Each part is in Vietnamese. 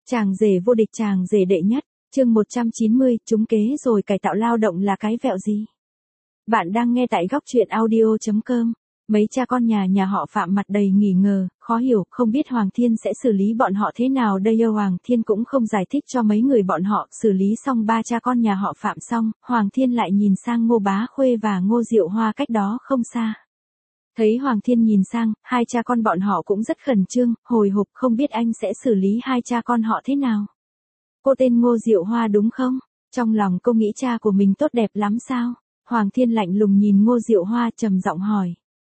Chàng rể vô địch, chàng rể đệ nhất, chương 190, trúng kế rồi cải tạo lao động là cái vẹo gì? Bạn đang nghe tại góc truyện audio.com. Mấy cha con nhà họ Phạm mặt đầy nghi ngờ, khó hiểu, không biết Hoàng Thiên sẽ xử lý bọn họ thế nào đây. Hoàng Thiên cũng không giải thích cho mấy người bọn họ. Xử lý xong ba cha con nhà họ Phạm xong, Hoàng Thiên lại nhìn sang Ngô Bá Khuê và Ngô Diệu Hoa cách đó không xa. Thấy Hoàng Thiên nhìn sang, hai cha con bọn họ cũng rất khẩn trương, hồi hộp, không biết anh sẽ xử lý hai cha con họ thế nào. Cô tên Ngô Diệu Hoa đúng không? Trong lòng cô nghĩ cha của mình tốt đẹp lắm sao? Hoàng Thiên lạnh lùng nhìn Ngô Diệu Hoa trầm giọng hỏi.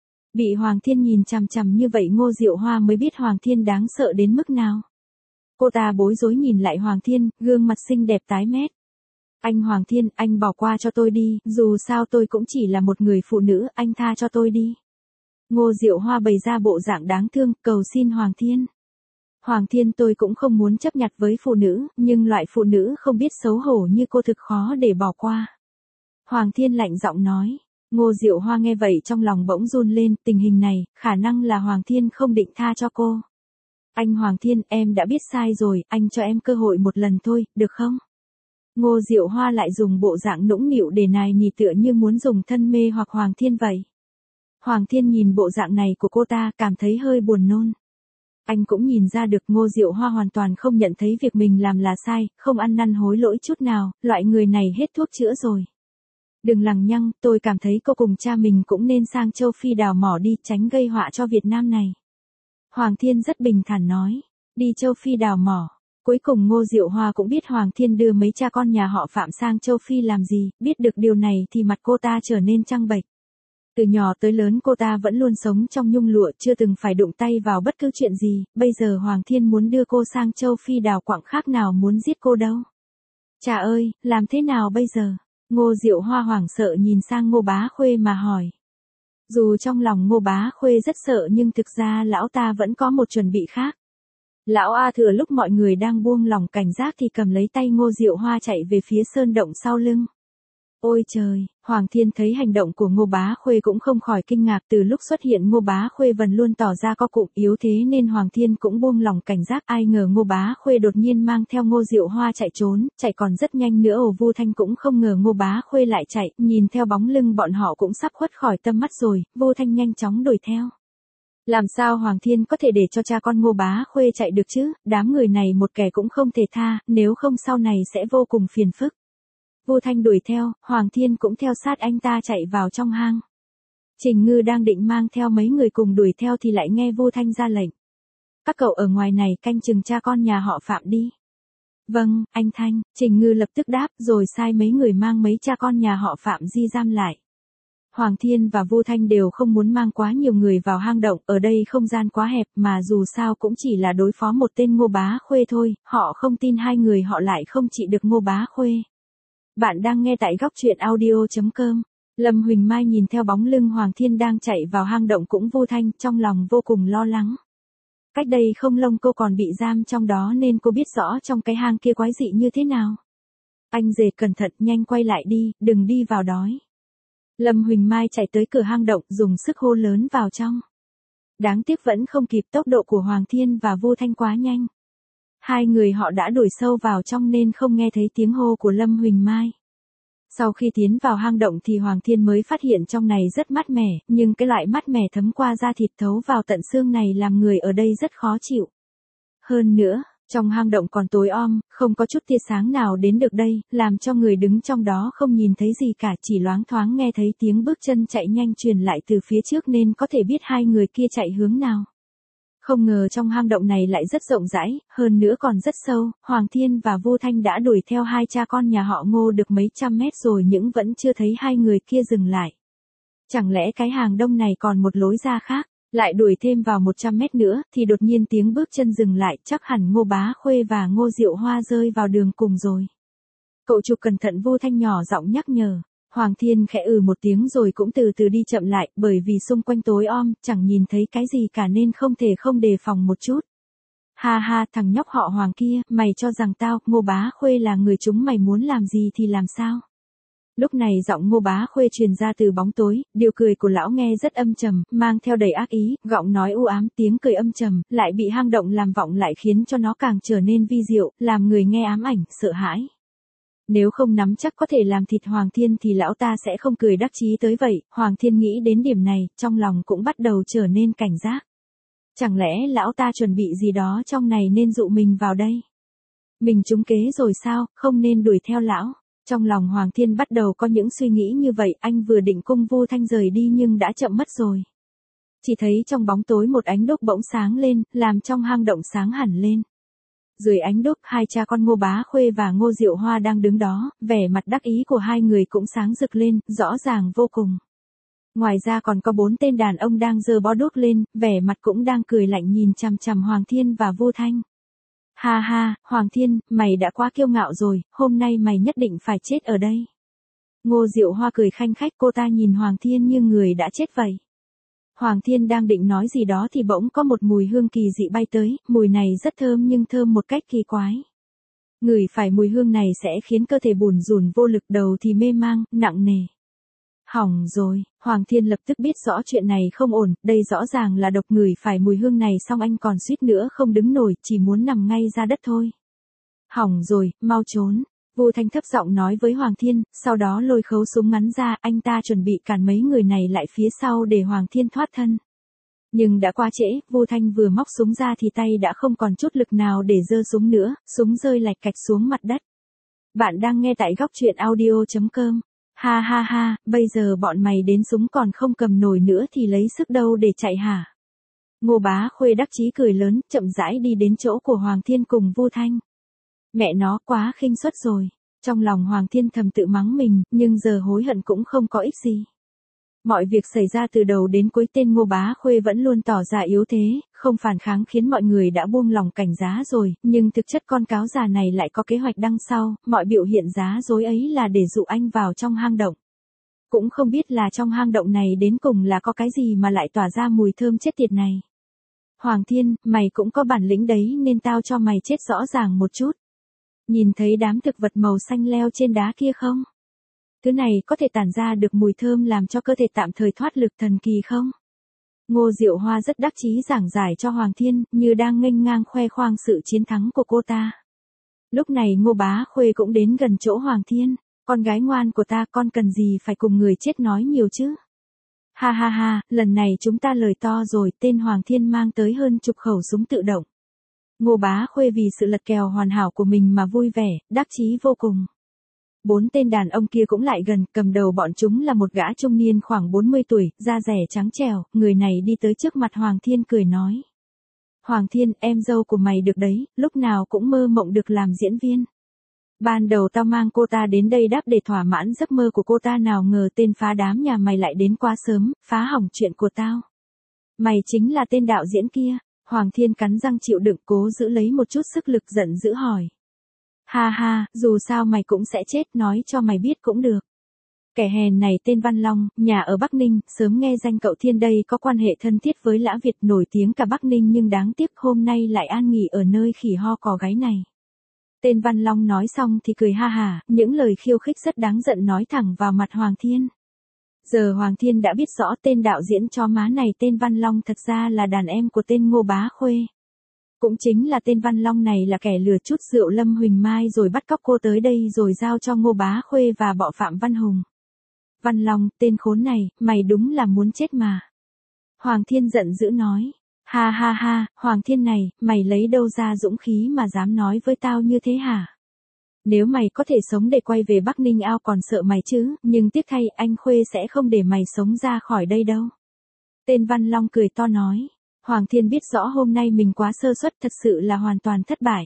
Bị Hoàng Thiên nhìn chằm chằm như vậy Ngô Diệu Hoa mới biết Hoàng Thiên đáng sợ đến mức nào. Cô ta bối rối nhìn lại Hoàng Thiên, gương mặt xinh đẹp tái mét. Anh Hoàng Thiên, anh bỏ qua cho tôi đi, dù sao tôi cũng chỉ là một người phụ nữ, anh tha cho tôi đi. Ngô Diệu Hoa bày ra bộ dạng đáng thương, cầu xin Hoàng Thiên. Hoàng Thiên, tôi cũng không muốn chấp nhặt với phụ nữ, nhưng loại phụ nữ không biết xấu hổ như cô thực khó để bỏ qua. Hoàng Thiên lạnh giọng nói. Ngô Diệu Hoa nghe vậy trong lòng bỗng run lên, tình hình này, khả năng là Hoàng Thiên không định tha cho cô. Anh Hoàng Thiên, em đã biết sai rồi, anh cho em cơ hội một lần thôi, được không? Ngô Diệu Hoa lại dùng bộ dạng nũng nịu để nài nỉ tựa như muốn dùng thân mê hoặc Hoàng Thiên vậy. Hoàng Thiên nhìn bộ dạng này của cô ta cảm thấy hơi buồn nôn. Anh cũng nhìn ra được Ngô Diệu Hoa hoàn toàn không nhận thấy việc mình làm là sai, không ăn năn hối lỗi chút nào, loại người này hết thuốc chữa rồi. Đừng lằng nhăng, tôi cảm thấy cô cùng cha mình cũng nên sang châu Phi đào mỏ đi, tránh gây họa cho Việt Nam này. Hoàng Thiên rất bình thản nói, đi châu Phi đào mỏ. Cuối cùng Ngô Diệu Hoa cũng biết Hoàng Thiên đưa mấy cha con nhà họ Phạm sang châu Phi làm gì, biết được điều này thì mặt cô ta trở nên trắng bệch. Từ nhỏ tới lớn cô ta vẫn luôn sống trong nhung lụa, chưa từng phải đụng tay vào bất cứ chuyện gì, bây giờ Hoàng Thiên muốn đưa cô sang châu Phi đào quặng khác nào muốn giết cô đâu. Cha ơi, làm thế nào bây giờ? Ngô Diệu Hoa hoảng sợ nhìn sang Ngô Bá Khuê mà hỏi. Dù trong lòng Ngô Bá Khuê rất sợ nhưng thực ra lão ta vẫn có một chuẩn bị khác. Lão A thừa lúc mọi người đang buông lỏng cảnh giác thì cầm lấy tay Ngô Diệu Hoa chạy về phía sơn động sau lưng. Ôi trời, Hoàng Thiên thấy hành động của Ngô Bá Khuê cũng không khỏi kinh ngạc. Từ lúc xuất hiện Ngô Bá Khuê vẫn luôn tỏ ra co cụm yếu thế nên Hoàng Thiên cũng buông lỏng cảnh giác. Ai ngờ Ngô Bá Khuê đột nhiên mang theo Ngô Diệu Hoa chạy trốn, chạy còn rất nhanh nữa. Vu Thanh cũng không ngờ Ngô Bá Khuê lại chạy, nhìn theo bóng lưng bọn họ cũng sắp khuất khỏi tầm mắt rồi, Vu Thanh nhanh chóng đuổi theo. Làm sao Hoàng Thiên có thể để cho cha con Ngô Bá Khuê chạy được chứ, đám người này một kẻ cũng không thể tha, nếu không sau này sẽ vô cùng phiền phức. Vu Thanh đuổi theo, Hoàng Thiên cũng theo sát anh ta chạy vào trong hang. Trình Ngư đang định mang theo mấy người cùng đuổi theo thì lại nghe Vu Thanh ra lệnh. Các cậu ở ngoài này canh chừng cha con nhà họ Phạm đi. Vâng, anh Thanh, Trình Ngư lập tức đáp rồi sai mấy người mang mấy cha con nhà họ Phạm di giam lại. Hoàng Thiên và Vu Thanh đều không muốn mang quá nhiều người vào hang động, ở đây không gian quá hẹp mà dù sao cũng chỉ là đối phó một tên Ngô Bá Khuê thôi, họ không tin hai người họ lại không trị được Ngô Bá Khuê. Bạn đang nghe tại góc truyện audio.com. Lâm Huỳnh Mai nhìn theo bóng lưng Hoàng Thiên đang chạy vào hang động cũng Vu Thanh, trong lòng vô cùng lo lắng. Cách đây không lâu cô còn bị giam trong đó nên cô biết rõ trong cái hang kia quái dị như thế nào. Anh rể cẩn thận, nhanh quay lại đi, đừng đi vào đói. Lâm Huỳnh Mai chạy tới cửa hang động dùng sức hô lớn vào trong. Đáng tiếc vẫn không kịp, tốc độ của Hoàng Thiên và Vu Thanh quá nhanh. Hai người họ đã đuổi sâu vào trong nên không nghe thấy tiếng hô của Lâm Huỳnh Mai. Sau khi tiến vào hang động thì Hoàng Thiên mới phát hiện trong này rất mát mẻ, nhưng cái loại mát mẻ thấm qua da thịt thấu vào tận xương này làm người ở đây rất khó chịu. Hơn nữa, trong hang động còn tối om, không có chút tia sáng nào đến được đây, làm cho người đứng trong đó không nhìn thấy gì cả, chỉ loáng thoáng nghe thấy tiếng bước chân chạy nhanh truyền lại từ phía trước nên có thể biết hai người kia chạy hướng nào. Không ngờ trong hang động này lại rất rộng rãi, hơn nữa còn rất sâu, Hoàng Thiên và Vu Thanh đã đuổi theo hai cha con nhà họ Ngô được mấy trăm mét rồi nhưng vẫn chưa thấy hai người kia dừng lại. Chẳng lẽ cái hang động này còn một lối ra khác? Lại đuổi thêm vào 100 mét nữa thì đột nhiên tiếng bước chân dừng lại, chắc hẳn Ngô Bá Khuê và Ngô Diệu Hoa rơi vào đường cùng rồi. Cậu chụp cẩn thận, Vu Thanh nhỏ giọng nhắc nhở. Hoàng Thiên khẽ một tiếng rồi cũng từ từ đi chậm lại, bởi vì xung quanh tối om, chẳng nhìn thấy cái gì cả nên không thể không đề phòng một chút. Ha ha, thằng nhóc họ Hoàng kia, mày cho rằng Ngô Bá Khuê là người chúng mày muốn làm gì thì làm sao? Lúc này giọng Ngô Bá Khuê truyền ra từ bóng tối, điều cười của lão nghe rất âm trầm, mang theo đầy ác ý, giọng nói u ám, tiếng cười âm trầm, lại bị hang động làm vọng lại khiến cho nó càng trở nên vi diệu, làm người nghe ám ảnh, sợ hãi. Nếu không nắm chắc có thể làm thịt Hoàng Thiên thì lão ta sẽ không cười đắc chí tới vậy, Hoàng Thiên nghĩ đến điểm này, trong lòng cũng bắt đầu trở nên cảnh giác. Chẳng lẽ lão ta chuẩn bị gì đó trong này nên dụ mình vào đây? Mình trúng kế rồi sao, không nên đuổi theo lão. Trong lòng Hoàng Thiên bắt đầu có những suy nghĩ như vậy, anh vừa định cung Vu Thanh rời đi nhưng đã chậm mất rồi. Chỉ thấy trong bóng tối một ánh đuốc bỗng sáng lên, làm trong hang động sáng hẳn lên. Dưới ánh đuốc, hai cha con Ngô Bá Khuê và Ngô Diệu Hoa đang đứng đó, vẻ mặt đắc ý của hai người cũng sáng rực lên, rõ ràng vô cùng. Ngoài ra còn có 4 tên đàn ông đang giơ bó đuốc lên, vẻ mặt cũng đang cười lạnh nhìn chằm chằm Hoàng Thiên và Vu Thanh. Ha ha, Hoàng Thiên, mày đã quá kiêu ngạo rồi, hôm nay mày nhất định phải chết ở đây. Ngô Diệu Hoa cười khanh khách, cô ta nhìn Hoàng Thiên như người đã chết vậy. Hoàng Thiên đang định nói gì đó thì bỗng có một mùi hương kỳ dị bay tới, mùi này rất thơm nhưng thơm một cách kỳ quái. Ngửi phải mùi hương này sẽ khiến cơ thể bủn rủn vô lực, đầu thì mê mang, nặng nề. Hỏng rồi, Hoàng Thiên lập tức biết rõ chuyện này không ổn, đây rõ ràng là độc, ngửi phải mùi hương này xong anh còn suýt nữa không đứng nổi, chỉ muốn nằm ngay ra đất thôi. Hỏng rồi, mau trốn. Vu Thanh thấp giọng nói với Hoàng Thiên, sau đó lôi khẩu súng ngắn ra, anh ta chuẩn bị cản mấy người này lại phía sau để Hoàng Thiên thoát thân. Nhưng đã quá trễ, Vu Thanh vừa móc súng ra thì tay đã không còn chút lực nào để giơ súng nữa, súng rơi lạch cạch xuống mặt đất. Bạn đang nghe tại góc truyện audio.com. Ha ha ha, bây giờ bọn mày đến súng còn không cầm nổi nữa thì lấy sức đâu để chạy hả? Ngô Bá Khuê đắc chí cười lớn, chậm rãi đi đến chỗ của Hoàng Thiên cùng Vu Thanh. Mẹ nó quá khinh suất rồi. Trong lòng Hoàng Thiên thầm tự mắng mình, nhưng giờ hối hận cũng không có ích gì. Mọi việc xảy ra từ đầu đến cuối, tên Ngô Bá Khuê vẫn luôn tỏ ra yếu thế, không phản kháng khiến mọi người đã buông lòng cảnh giá rồi, nhưng thực chất con cáo già này lại có kế hoạch đằng sau, mọi biểu hiện giá dối ấy là để dụ anh vào trong hang động. Cũng không biết là trong hang động này đến cùng là có cái gì mà lại tỏa ra mùi thơm chết tiệt này. Hoàng Thiên, mày cũng có bản lĩnh đấy nên tao cho mày chết rõ ràng một chút. Nhìn thấy đám thực vật màu xanh leo trên đá kia không? Thứ này có thể tản ra được mùi thơm làm cho cơ thể tạm thời thoát lực thần kỳ không? Ngô Diệu Hoa rất đắc chí giảng giải cho Hoàng Thiên, như đang nghênh ngang khoe khoang sự chiến thắng của cô ta. Lúc này Ngô Bá Khuê cũng đến gần chỗ Hoàng Thiên. Con gái ngoan của ta, con cần gì phải cùng người chết nói nhiều chứ? Ha ha ha, lần này chúng ta lời to rồi, tên Hoàng Thiên mang tới hơn chục khẩu súng tự động. Ngô Bá Khuê vì sự lật kèo hoàn hảo của mình mà vui vẻ, đắc chí vô cùng. 4 tên đàn ông kia cũng lại gần, cầm đầu bọn chúng là một gã trung niên khoảng 40 tuổi, da rẻ trắng trẻo, người này đi tới trước mặt Hoàng Thiên cười nói. Hoàng Thiên, em dâu của mày được đấy, lúc nào cũng mơ mộng được làm diễn viên. Ban đầu tao mang cô ta đến đây đáp để thỏa mãn giấc mơ của cô ta, nào ngờ tên phá đám nhà mày lại đến quá sớm, phá hỏng chuyện của tao. Mày chính là tên đạo diễn kia. Hoàng Thiên cắn răng chịu đựng, cố giữ lấy một chút sức lực, giận dữ hỏi. Ha ha, dù sao mày cũng sẽ chết, nói cho mày biết cũng được. Kẻ hèn này tên Văn Long, nhà ở Bắc Ninh, sớm nghe danh cậu Thiên đây có quan hệ thân thiết với Lã Việt, nổi tiếng cả Bắc Ninh, nhưng đáng tiếc hôm nay lại an nghỉ ở nơi khỉ ho cò gáy này. Tên Văn Long nói xong thì cười ha hả, những lời khiêu khích rất đáng giận nói thẳng vào mặt Hoàng Thiên. Giờ Hoàng Thiên đã biết rõ tên đạo diễn chó má này tên Văn Long thật ra là đàn em của tên Ngô Bá Khuê. Cũng chính là tên Văn Long này là kẻ lừa chút rượu Lâm Huỳnh Mai rồi bắt cóc cô tới đây rồi giao cho Ngô Bá Khuê và bọ Phạm Văn Hùng. Văn Long, tên khốn này, mày đúng là muốn chết mà. Hoàng Thiên giận dữ nói. Ha ha ha, Hoàng Thiên này, mày lấy đâu ra dũng khí mà dám nói với tao như thế hả? Nếu mày có thể sống để quay về Bắc Ninh ao còn sợ mày chứ, nhưng tiếc thay anh Khuê sẽ không để mày sống ra khỏi đây đâu. Tên Văn Long cười to nói. Hoàng Thiên biết rõ hôm nay mình quá sơ suất, thật sự là hoàn toàn thất bại.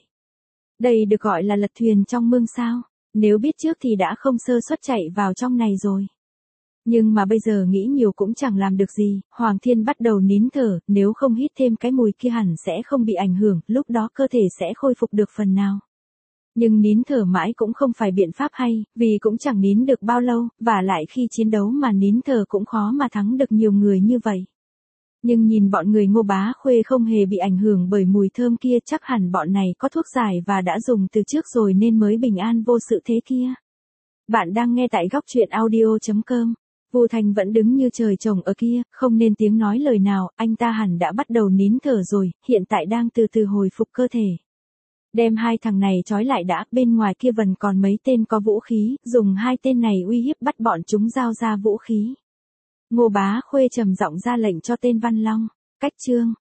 Đây được gọi là lật thuyền trong mương sao? Nếu biết trước thì đã không sơ suất chạy vào trong này rồi. Nhưng mà bây giờ nghĩ nhiều cũng chẳng làm được gì, Hoàng Thiên bắt đầu nín thở, nếu không hít thêm cái mùi kia hẳn sẽ không bị ảnh hưởng, lúc đó cơ thể sẽ khôi phục được phần nào. Nhưng nín thở mãi cũng không phải biện pháp hay, vì cũng chẳng nín được bao lâu, và lại khi chiến đấu mà nín thở cũng khó mà thắng được nhiều người như vậy. Nhưng nhìn bọn người Ngô Bá Khuê không hề bị ảnh hưởng bởi mùi thơm kia, chắc hẳn bọn này có thuốc giải và đã dùng từ trước rồi nên mới bình an vô sự thế kia. Bạn đang nghe tại góc chuyện audio.com. Vu Thành vẫn đứng như trời trồng ở kia, không nên tiếng nói lời nào, anh ta hẳn đã bắt đầu nín thở rồi, hiện tại đang từ từ hồi phục cơ thể. Đem hai thằng này trói lại đã, bên ngoài kia vẫn còn mấy tên có vũ khí, dùng hai tên này uy hiếp bắt bọn chúng giao ra vũ khí. Ngô Bá Khuê trầm giọng ra lệnh cho tên Văn Long, cách chương.